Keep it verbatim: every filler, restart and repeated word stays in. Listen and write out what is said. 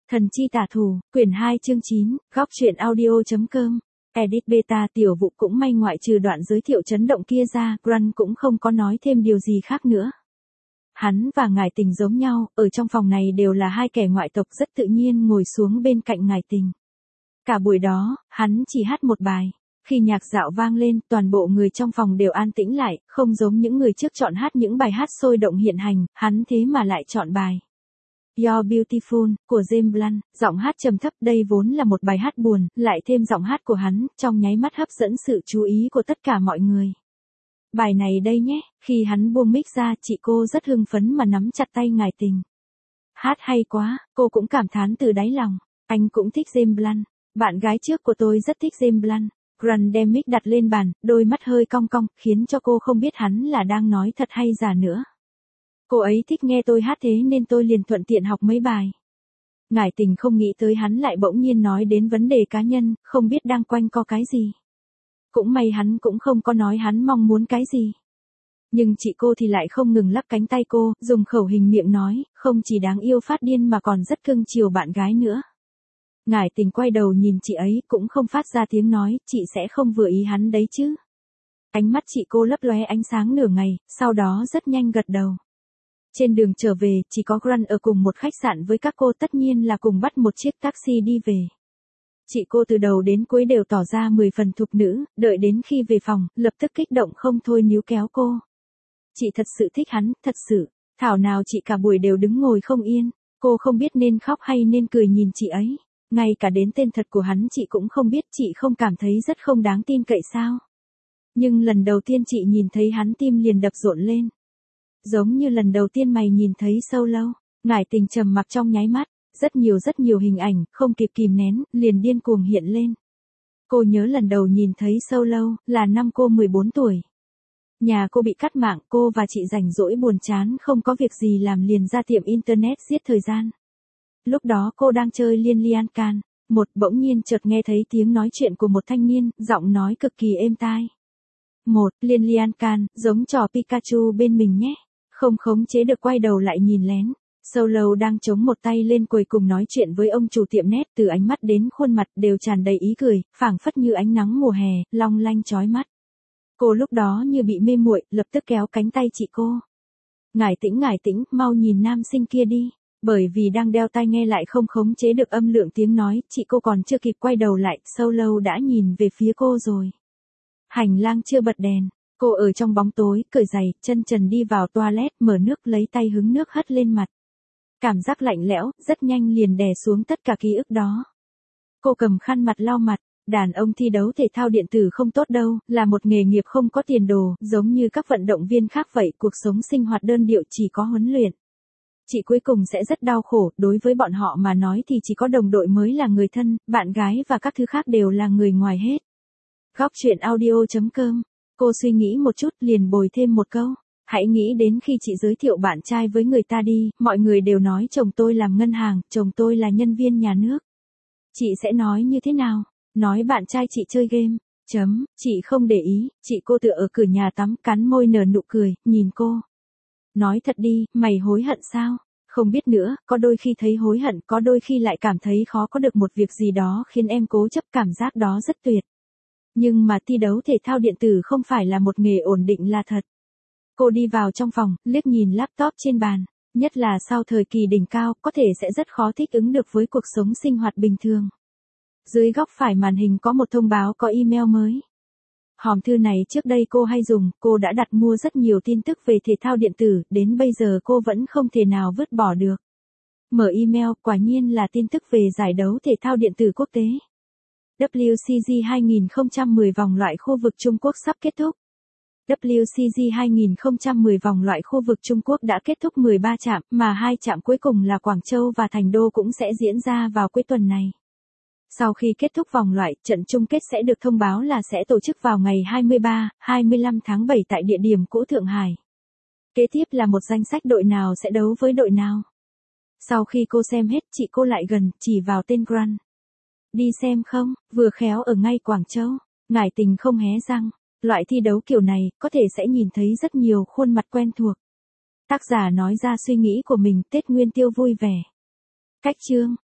Thần chi tả thủ, quyển hai chương chín, góc truyện audio.com. Edit beta tiểu vụ cũng may ngoại trừ đoạn giới thiệu chấn động kia ra, Grant cũng không có nói thêm điều gì khác nữa. Hắn và Ngải Tình giống nhau, ở trong phòng này đều là hai kẻ ngoại tộc rất tự nhiên ngồi xuống bên cạnh Ngải Tình. Cả buổi đó, hắn chỉ hát một bài. Khi nhạc dạo vang lên, toàn bộ người trong phòng đều an tĩnh lại, không giống những người trước chọn hát những bài hát sôi động hiện hành, hắn thế mà lại chọn bài You're Beautiful, của James Blunt, giọng hát trầm thấp, đây vốn là một bài hát buồn, lại thêm giọng hát của hắn, trong nháy mắt hấp dẫn sự chú ý của tất cả mọi người. Bài này đây nhé, khi hắn buông mic ra, chị cô rất hưng phấn mà nắm chặt tay Ngải Tình. Hát hay quá, cô cũng cảm thán từ đáy lòng, anh cũng thích James Blunt, bạn gái trước của tôi rất thích James Blunt. Grant đem mic đặt lên bàn, đôi mắt hơi cong cong, khiến cho cô không biết hắn là đang nói thật hay giả nữa. Cô ấy thích nghe tôi hát thế nên tôi liền thuận tiện học mấy bài. Ngải Tình không nghĩ tới hắn lại bỗng nhiên nói đến vấn đề cá nhân, không biết đang quanh co cái gì. Cũng may hắn cũng không có nói hắn mong muốn cái gì. Nhưng chị cô thì lại không ngừng lắc cánh tay cô, dùng khẩu hình miệng nói, không chỉ đáng yêu phát điên mà còn rất cưng chiều bạn gái nữa. Ngải Tình quay đầu nhìn chị ấy, cũng không phát ra tiếng nói, chị sẽ không vừa ý hắn đấy chứ. Ánh mắt chị cô lấp lóe ánh sáng nửa ngày, sau đó rất nhanh gật đầu. Trên đường trở về, chỉ có Grant ở cùng một khách sạn với các cô, tất nhiên là cùng bắt một chiếc taxi đi về. Chị cô từ đầu đến cuối đều tỏ ra mười phần thục nữ, đợi đến khi về phòng, lập tức kích động không thôi níu kéo cô. Chị thật sự thích hắn, thật sự, thảo nào chị cả buổi đều đứng ngồi không yên, cô không biết nên khóc hay nên cười nhìn chị ấy. Ngay cả đến tên thật của hắn chị cũng không biết, chị không cảm thấy rất không đáng tin cậy sao. Nhưng lần đầu tiên chị nhìn thấy hắn tim liền đập rộn lên. Giống như lần đầu tiên mày nhìn thấy Solo. Ngải Tình trầm mặc trong nháy mắt, rất nhiều rất nhiều hình ảnh, không kịp kìm nén, liền điên cuồng hiện lên. Cô nhớ lần đầu nhìn thấy Solo, là năm cô mười bốn tuổi. Nhà cô bị cắt mạng, cô và chị rảnh rỗi buồn chán không có việc gì làm liền ra tiệm internet giết thời gian. Lúc đó cô đang chơi Liên Lian Can, một bỗng nhiên chợt nghe thấy tiếng nói chuyện của một thanh niên, giọng nói cực kỳ êm tai. Một, Liên Lian Can, giống trò Pikachu bên mình nhé. Không khống chế được quay đầu lại nhìn lén. Solo đang chống một tay lên quầy cùng nói chuyện với ông chủ tiệm net, từ ánh mắt đến khuôn mặt đều tràn đầy ý cười, phảng phất như ánh nắng mùa hè, long lanh chói mắt. Cô lúc đó như bị mê muội, lập tức kéo cánh tay chị cô. Ngải Tĩnh, Ngải Tĩnh, mau nhìn nam sinh kia đi. Bởi vì đang đeo tai nghe lại không khống chế được âm lượng tiếng nói, chị cô còn chưa kịp quay đầu lại, Solo đã nhìn về phía cô rồi. Hành lang chưa bật đèn, cô ở trong bóng tối, cởi giày, chân trần đi vào toilet, mở nước lấy tay hứng nước hất lên mặt. Cảm giác lạnh lẽo, rất nhanh liền đè xuống tất cả ký ức đó. Cô cầm khăn mặt lau mặt, đàn ông thi đấu thể thao điện tử không tốt đâu, là một nghề nghiệp không có tiền đồ, giống như các vận động viên khác vậy, cuộc sống sinh hoạt đơn điệu chỉ có huấn luyện. Chị cuối cùng sẽ rất đau khổ, đối với bọn họ mà nói thì chỉ có đồng đội mới là người thân, bạn gái và các thứ khác đều là người ngoài hết. Góc truyện audio.com. Cô suy nghĩ một chút liền bồi thêm một câu. Hãy nghĩ đến khi chị giới thiệu bạn trai với người ta đi, mọi người đều nói chồng tôi làm ngân hàng, chồng tôi là nhân viên nhà nước. Chị sẽ nói như thế nào? Nói bạn trai chị chơi game. Chấm, chị không để ý, chị cô tựa ở cửa nhà tắm, cắn môi nở nụ cười, nhìn cô. Nói thật đi, mày hối hận sao? Không biết nữa, có đôi khi thấy hối hận, có đôi khi lại cảm thấy khó có được một việc gì đó khiến em cố chấp, cảm giác đó rất tuyệt. Nhưng mà thi đấu thể thao điện tử không phải là một nghề ổn định là thật. Cô đi vào trong phòng, liếc nhìn laptop trên bàn, nhất là sau thời kỳ đỉnh cao, có thể sẽ rất khó thích ứng được với cuộc sống sinh hoạt bình thường. Dưới góc phải màn hình có một thông báo có email mới. Hòm thư này trước đây cô hay dùng, cô đã đặt mua rất nhiều tin tức về thể thao điện tử, đến bây giờ cô vẫn không thể nào vứt bỏ được. Mở email, quả nhiên là tin tức về giải đấu thể thao điện tử quốc tế. W C G hai không một không vòng loại khu vực Trung Quốc sắp kết thúc. W C G hai không một không vòng loại khu vực Trung Quốc đã kết thúc mười ba trạm, mà hai trạm cuối cùng là Quảng Châu và Thành Đô cũng sẽ diễn ra vào cuối tuần này. Sau khi kết thúc vòng loại, trận chung kết sẽ được thông báo là sẽ tổ chức vào ngày hai mươi ba, hai mươi lăm tháng bảy tại địa điểm cũ Thượng Hải. Kế tiếp là một danh sách đội nào sẽ đấu với đội nào. Sau khi cô xem hết, chị cô lại gần, chỉ vào tên Grant. Đi xem không, vừa khéo ở ngay Quảng Châu. Ngải Tình không hé răng. Loại thi đấu kiểu này, có thể sẽ nhìn thấy rất nhiều khuôn mặt quen thuộc. Tác giả nói ra suy nghĩ của mình, Tết Nguyên Tiêu vui vẻ. Cách chương.